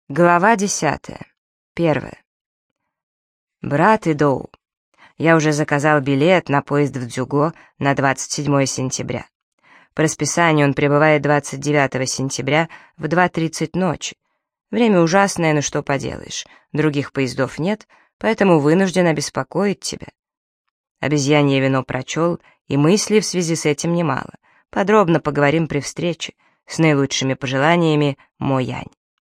Глава 10. 1. Брат Идоу, я уже заказал билет на поезд в Дзюго на 27 сентября. По расписанию он прибывает 29 сентября в 2:30 ночи. Время ужасное, но что поделаешь, других поездов нет, поэтому вынужден обеспокоить тебя. Обезьянье вино прочел, и мыслей в связи с этим немало. Подробно поговорим при встрече. С наилучшими пожеланиями, Мо Янь.